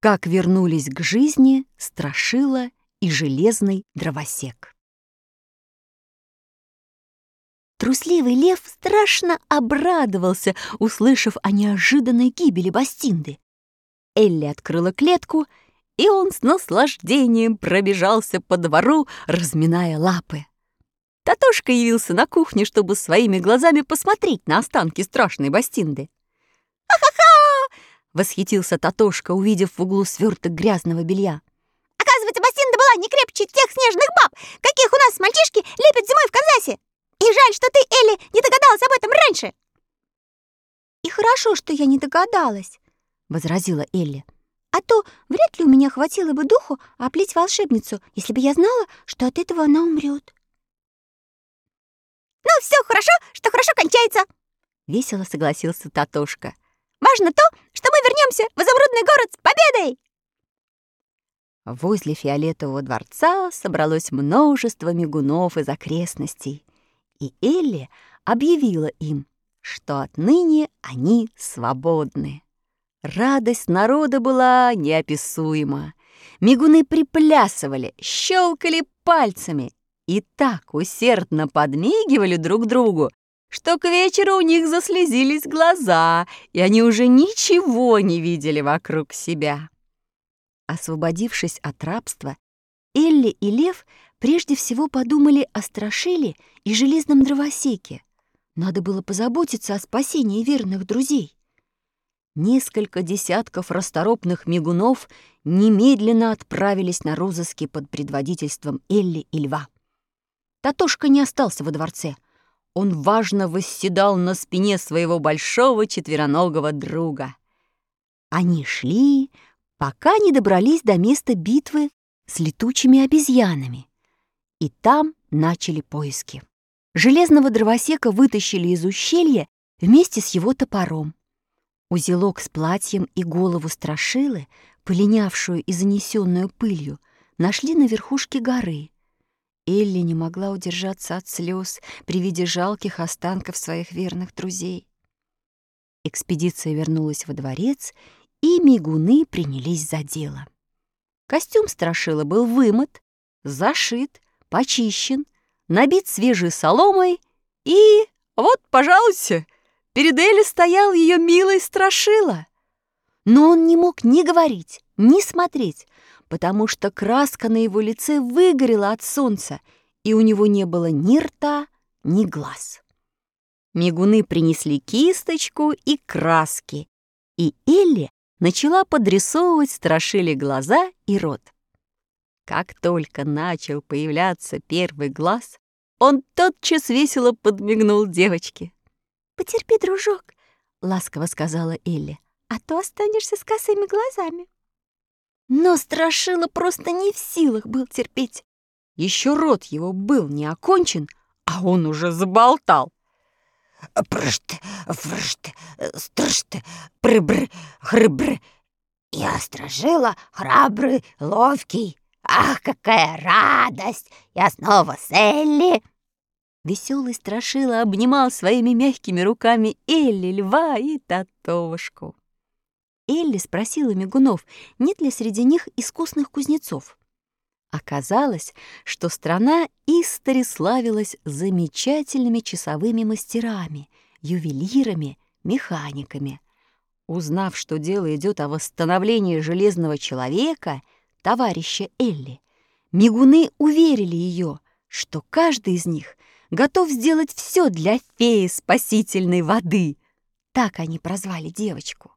как вернулись к жизни Страшила и Железный Дровосек. Трусливый лев страшно обрадовался, услышав о неожиданной гибели Бастинды. Элли открыла клетку, и он с наслаждением пробежался по двору, разминая лапы. Татошка явился на кухне, чтобы своими глазами посмотреть на останки страшной Бастинды. «Ха-ха-ха!» — восхитился Татошка, увидев в углу сверток грязного белья. «Оказывается, Бастинда была не крепче тех снежных баб, каких у нас мальчишки лепят зимой в Канзасе. И жаль, что ты, Элли, не догадалась об этом раньше». «И хорошо, что я не догадалась», — возразила Элли. «А то вряд ли у меня хватило бы духу оплеть волшебницу, если бы я знала, что от этого она умрет». «Ну, все хорошо, что хорошо кончается», — весело согласился Татошка. «Важно то, что мы вернемся в изумрудный город с победой!» Возле Фиолетового дворца собралось множество мигунов из окрестностей, и Элли объявила им, что отныне они свободны. Радость народа была неописуема. Мигуны приплясывали, щелкали пальцами и так усердно подмигивали друг другу, что к вечеру у них заслезились глаза, и они уже ничего не видели вокруг себя. Освободившись от рабства, Элли и Лев прежде всего подумали о Страшиле и Железном Дровосеке. Надо было позаботиться о спасении верных друзей. Несколько десятков расторопных мигунов немедленно отправились на розыски под предводительством Элли и Льва. Татошка не остался во дворце. Он важно восседал на спине своего большого четвероногого друга. Они шли, пока не добрались до места битвы с летучими обезьянами. И там начали поиски. Железного Дровосека вытащили из ущелья вместе с его топором. Узелок с платьем и голову Страшилы, полинявшую и занесенную пылью, нашли на верхушке горы. Элли не могла удержаться от слез при виде жалких останков своих верных друзей. Экспедиция вернулась во дворец, и мигуны принялись за дело. Костюм Страшилы был вымыт, зашит, почищен, набит свежей соломой, и вот, пожалуйста, перед Элли стоял ее милый Страшила. Но он не мог ни говорить, ни смотреть, потому что краска на его лице выгорела от солнца, и у него не было ни рта, ни глаз. Мигуны принесли кисточку и краски, и Элли начала подрисовывать Страшиле глаза и рот. Как только начал появляться первый глаз, он тотчас весело подмигнул девочке. «Потерпи, дружок», — ласково сказала Элли, «а то останешься с косыми глазами». Но Страшила просто не в силах был терпеть. Еще рот его был не окончен, а он уже заболтал. «Прышт, фрышт, стрышт, прыбр, хрыбр. Я Страшила храбрый, ловкий. Ах, какая радость! Я снова с Элли!» Веселый Страшила обнимал своими мягкими руками Элли, Льва и Татошку. Элли спросила мигунов, нет ли среди них искусных кузнецов. Оказалось, что страна истори славилась замечательными часовыми мастерами, ювелирами, механиками. Узнав, что дело идет о восстановлении железного человека, товарища Элли, мигуны уверили ее, что каждый из них готов сделать все для феи спасительной воды. Так они прозвали девочку.